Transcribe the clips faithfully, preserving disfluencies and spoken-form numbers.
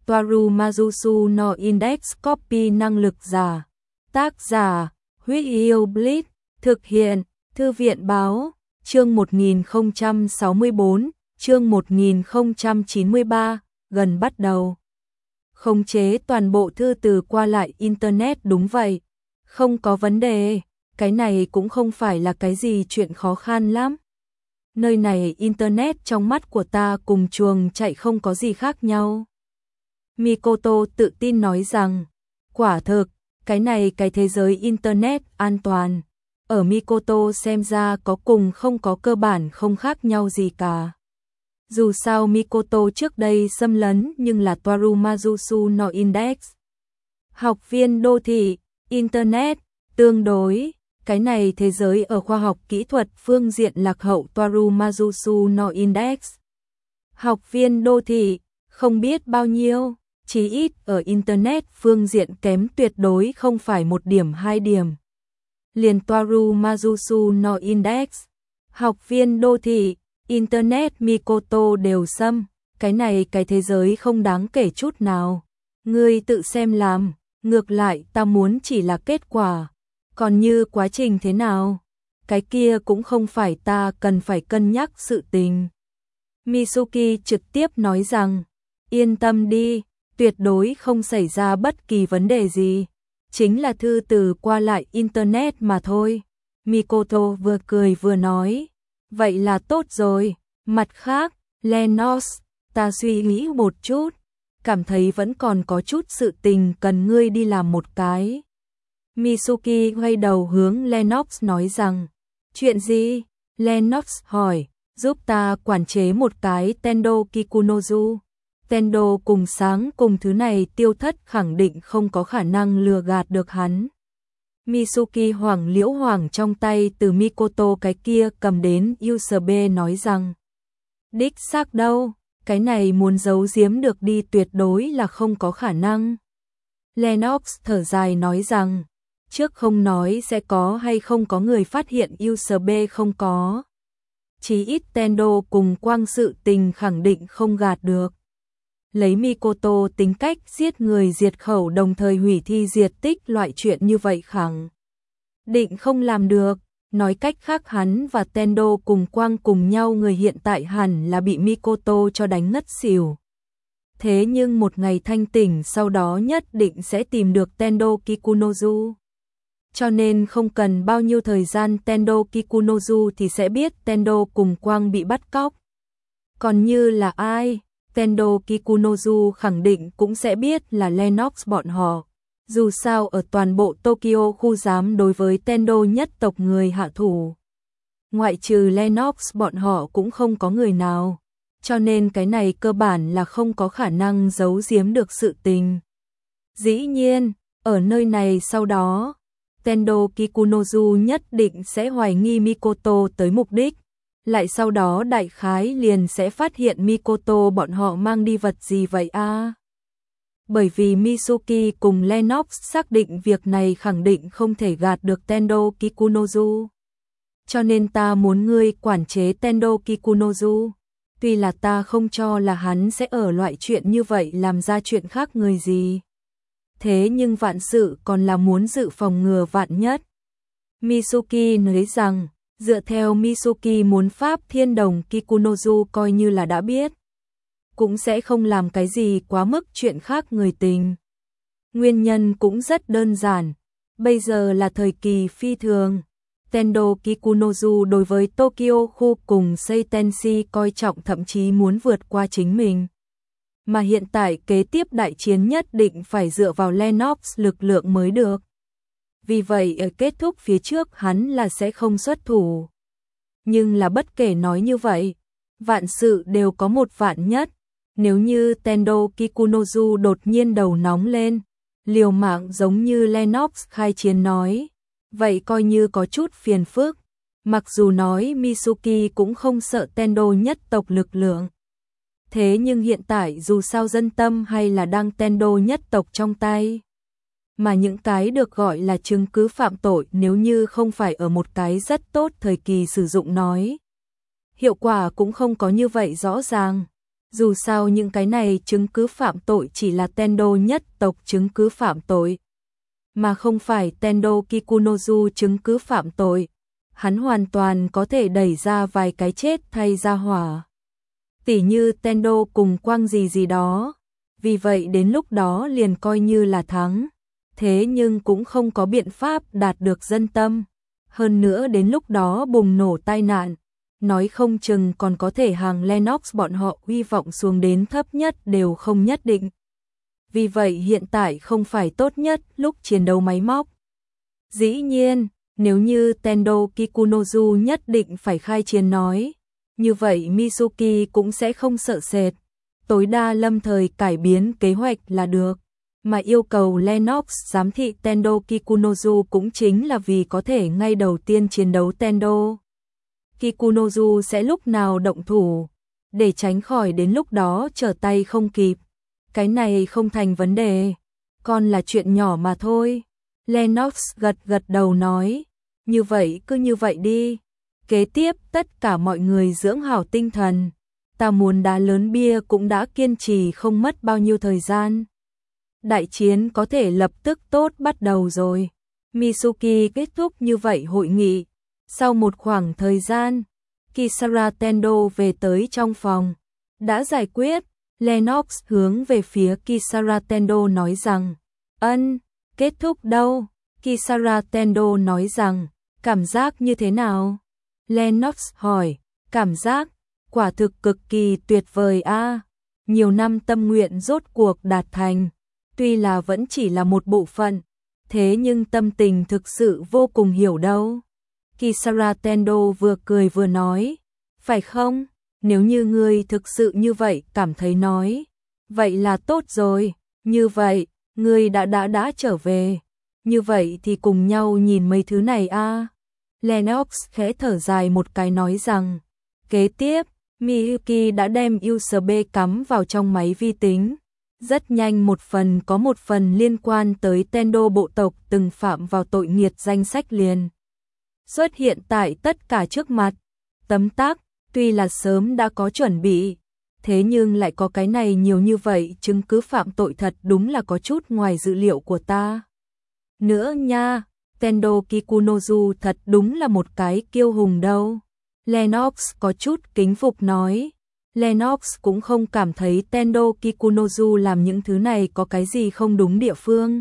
Toaru Mazusu no Index Copy năng lực giả. Tác giả, Huyết Yêu Blitz, thực hiện, Thư viện báo, chương một nghìn không trăm sáu mươi tư, chương một nghìn không trăm chín mươi ba, gần bắt đầu. Khống chế toàn bộ thư từ qua lại Internet đúng vậy, không có vấn đề, cái này cũng không phải là cái gì chuyện khó khăn lắm. Nơi này Internet trong mắt của ta cùng chuồng chạy không có gì khác nhau. Mikoto tự tin nói rằng, quả thực, cái này cái thế giới Internet an toàn. Ở Mikoto xem ra có cùng không có cơ bản không khác nhau gì cả. Dù sao Mikoto trước đây xâm lấn nhưng là Toaru Mazusu no Index. Học viên đô thị, Internet, tương đối, cái này thế giới ở khoa học kỹ thuật phương diện lạc hậu Toaru Mazusu no Index. Học viên đô thị, không biết bao nhiêu, chí ít ở Internet phương diện kém tuyệt đối không phải một điểm hai điểm. Liền Toaru Mazusu no Index, học viên đô thị, Internet Mikoto đều xâm, cái này cái thế giới không đáng kể chút nào. Ngươi tự xem làm, ngược lại ta muốn chỉ là kết quả, còn như quá trình thế nào, cái kia cũng không phải ta cần phải cân nhắc sự tình. Mitsuki trực tiếp nói rằng, yên tâm đi, tuyệt đối không xảy ra bất kỳ vấn đề gì, chính là thư từ qua lại Internet mà thôi. Mikoto vừa cười vừa nói, vậy là tốt rồi. Mặt khác, Lennox, ta suy nghĩ một chút, cảm thấy vẫn còn có chút sự tình cần ngươi đi làm một cái. Mitsuki quay đầu hướng Lennox nói rằng, chuyện gì? Lennox hỏi, giúp ta quản chế một cái Tendo Kikunozu. Tendo cùng sáng cùng thứ này tiêu thất khẳng định không có khả năng lừa gạt được hắn. Mitsuki hoảng liễu hoảng trong tay từ Mikoto cái kia cầm đến u ét bê nói rằng, đích xác đâu, cái này muốn giấu giếm được đi tuyệt đối là không có khả năng. Lennox thở dài nói rằng, trước không nói sẽ có hay không có người phát hiện u ét bê không có. Chí ít Tendo cùng quang sự tình khẳng định không gạt được. Lấy Mikoto tính cách giết người diệt khẩu đồng thời hủy thi diệt tích loại chuyện như vậy khẳng định không làm được. Nói cách khác hắn và Tendo cùng quang cùng nhau người hiện tại hẳn là bị Mikoto cho đánh ngất xỉu. Thế nhưng một ngày thanh tỉnh sau đó nhất định sẽ tìm được Tendo Kikunozu. Cho nên không cần bao nhiêu thời gian Tendo Kikunozu thì sẽ biết Tendo cùng quang bị bắt cóc. Còn như là ai? Tendo Kikunozu khẳng định cũng sẽ biết là Lennox bọn họ. Dù sao ở toàn bộ Tokyo khu dám đối với Tendo nhất tộc người hạ thủ. Ngoại trừ Lennox bọn họ cũng không có người nào. Cho nên cái này cơ bản là không có khả năng giấu giếm được sự tình. Dĩ nhiên, ở nơi này sau đó, Tendo Kikunozu nhất định sẽ hoài nghi Mikoto tới mục đích. Lại sau đó đại khái liền sẽ phát hiện Mikoto bọn họ mang đi vật gì vậy a? À? Bởi vì Mitsuki cùng Lennox xác định việc này khẳng định không thể gạt được Tendo Kikunozu. Cho nên ta muốn ngươi quản chế Tendo Kikunozu. Tuy là ta không cho là hắn sẽ ở loại chuyện như vậy làm ra chuyện khác người gì. Thế nhưng vạn sự còn là muốn dự phòng ngừa vạn nhất. Mitsuki nói rằng, dựa theo Mitsuki muốn pháp thiên đồng Kikunozu coi như là đã biết. Cũng sẽ không làm cái gì quá mức chuyện khác người tình. Nguyên nhân cũng rất đơn giản. Bây giờ là thời kỳ phi thường. Tendo Kikunozu đối với Tokyo khu cùng Seitenshi coi trọng thậm chí muốn vượt qua chính mình. Mà hiện tại kế tiếp đại chiến nhất định phải dựa vào Lennox lực lượng mới được. Vì vậy ở kết thúc phía trước hắn là sẽ không xuất thủ. Nhưng là bất kể nói như vậy, vạn sự đều có một vạn nhất. Nếu như Tendo Kikunozu đột nhiên đầu nóng lên, liều mạng giống như Lennox khai chiến nói, vậy coi như có chút phiền phức. Mặc dù nói Mitsuki cũng không sợ Tendo nhất tộc lực lượng. Thế nhưng hiện tại dù sao dân tâm hay là đang Tendo nhất tộc trong tay. Mà những cái được gọi là chứng cứ phạm tội nếu như không phải ở một cái rất tốt thời kỳ sử dụng nói. Hiệu quả cũng không có như vậy rõ ràng. Dù sao những cái này chứng cứ phạm tội chỉ là Tendo nhất tộc chứng cứ phạm tội, mà không phải Tendo Kikunozu chứng cứ phạm tội. Hắn hoàn toàn có thể đẩy ra vài cái chết thay ra hỏa. Tỉ như Tendo cùng quang gì gì đó. Vì vậy đến lúc đó liền coi như là thắng. Thế nhưng cũng không có biện pháp đạt được dân tâm. Hơn nữa đến lúc đó bùng nổ tai nạn. Nói không chừng còn có thể hàng Lennox bọn họ hy vọng xuống đến thấp nhất đều không nhất định. Vì vậy hiện tại không phải tốt nhất lúc chiến đấu máy móc. Dĩ nhiên, nếu như Tendo Kikunozu nhất định phải khai chiến nói, như vậy Mitsuki cũng sẽ không sợ sệt. Tối đa lâm thời cải biến kế hoạch là được. Mà yêu cầu Lennox giám thị Tendo Kikunozu cũng chính là vì có thể ngay đầu tiên chiến đấu Tendo Kikunozu sẽ lúc nào động thủ, để tránh khỏi đến lúc đó trở tay không kịp. Cái này không thành vấn đề, còn là chuyện nhỏ mà thôi. Lennox gật gật đầu nói, như vậy cứ như vậy đi. Kế tiếp tất cả mọi người dưỡng hảo tinh thần. Ta muốn đá lớn bia cũng đã kiên trì không mất bao nhiêu thời gian. Đại chiến có thể lập tức tốt bắt đầu rồi. Mitsuki kết thúc như vậy hội nghị. Sau một khoảng thời gian, Kisara Tendo về tới trong phòng. Đã giải quyết, Lennox hướng về phía Kisara Tendo nói rằng, ân, kết thúc đâu? Kisara Tendo nói rằng, cảm giác như thế nào? Lennox hỏi, cảm giác, quả thực cực kỳ tuyệt vời a. Nhiều năm tâm nguyện rốt cuộc đạt thành, tuy là vẫn chỉ là một bộ phận, thế nhưng tâm tình thực sự vô cùng hiểu đâu. Kisara Tendo vừa cười vừa nói, phải không? Nếu như ngươi thực sự như vậy cảm thấy nói, vậy là tốt rồi, như vậy, ngươi đã đã đã trở về, như vậy thì cùng nhau nhìn mấy thứ này a. Lennox khẽ thở dài một cái nói rằng, kế tiếp, Miyuki đã đem u ét bê cắm vào trong máy vi tính. Rất nhanh một phần có một phần liên quan tới Tendo bộ tộc từng phạm vào tội nghiệt danh sách liền. Xuất hiện tại tất cả trước mặt. Tấm tắc, tuy là sớm đã có chuẩn bị, thế nhưng lại có cái này nhiều như vậy chứng cứ phạm tội thật đúng là có chút ngoài dự liệu của ta. Nữa nha, Tendo Kikunozu thật đúng là một cái kiêu hùng đâu. Lennox có chút kính phục nói. Lennox cũng không cảm thấy Tendo Kikunozu làm những thứ này có cái gì không đúng địa phương.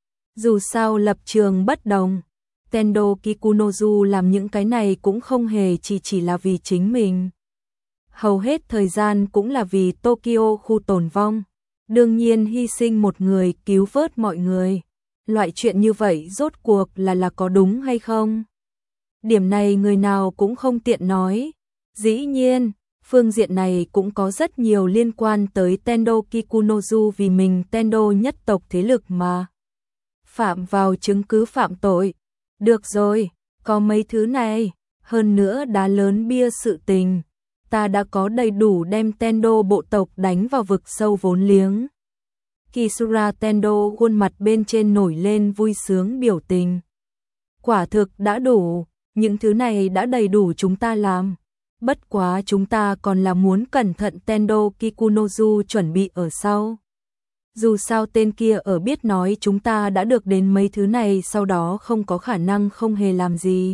Dù sao lập trường bất đồng, Tendo Kikunozu làm những cái này cũng không hề chỉ chỉ là vì chính mình. Hầu hết thời gian cũng là vì Tokyo khu tồn vong. Đương nhiên hy sinh một người cứu vớt mọi người. Loại chuyện như vậy rốt cuộc là là có đúng hay không? Điểm này người nào cũng không tiện nói. Dĩ nhiên, phương diện này cũng có rất nhiều liên quan tới Tendo Kikunozu vì mình Tendo nhất tộc thế lực mà. Phạm vào chứng cứ phạm tội. Được rồi, có mấy thứ này, hơn nữa đá lớn bia sự tình. Ta đã có đầy đủ đem Tendo bộ tộc đánh vào vực sâu vốn liếng. Kisara Tendo khuôn mặt bên trên nổi lên vui sướng biểu tình. Quả thực đã đủ, những thứ này đã đầy đủ chúng ta làm. Bất quá chúng ta còn là muốn cẩn thận Tendo Kikunozu chuẩn bị ở sau. Dù sao tên kia ở biết nói chúng ta đã được đến mấy thứ này sau đó không có khả năng không hề làm gì.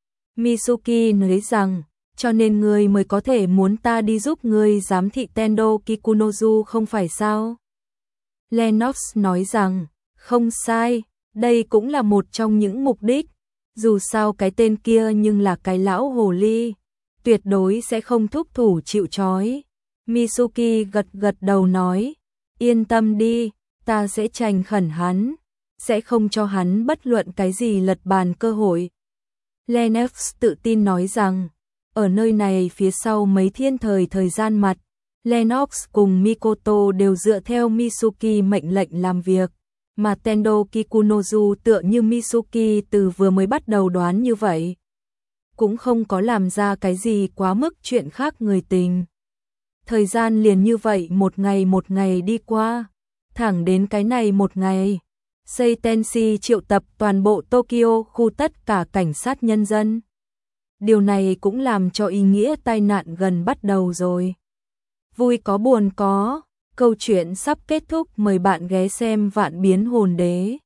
Mitsuki nói rằng, cho nên ngươi mới có thể muốn ta đi giúp ngươi giám thị Tendo Kikunozu không phải sao? Lennox nói rằng, không sai, đây cũng là một trong những mục đích. Dù sao cái tên kia nhưng là cái lão hồ ly, tuyệt đối sẽ không thúc thủ chịu trói. Mitsuki gật gật đầu nói, yên tâm đi, ta sẽ trành khẩn hắn, sẽ không cho hắn bất luận cái gì lật bàn cơ hội. Lennox tự tin nói rằng, ở nơi này phía sau mấy thiên thời thời gian mặt, Lennox cùng Mikoto đều dựa theo Mitsuki mệnh lệnh làm việc, mà Tendo Kikunozu tựa như Mitsuki từ vừa mới bắt đầu đoán như vậy. Cũng không có làm ra cái gì quá mức chuyện khác người tình. Thời gian liền như vậy một ngày một ngày đi qua, thẳng đến cái này một ngày. Seitenshi triệu tập toàn bộ Tokyo khu tất cả cảnh sát nhân dân. Điều này cũng làm cho ý nghĩa tai nạn gần bắt đầu rồi. vui có buồn có, câu chuyện sắp kết thúc, mời bạn ghé xem Vạn Biến Hồn Đế.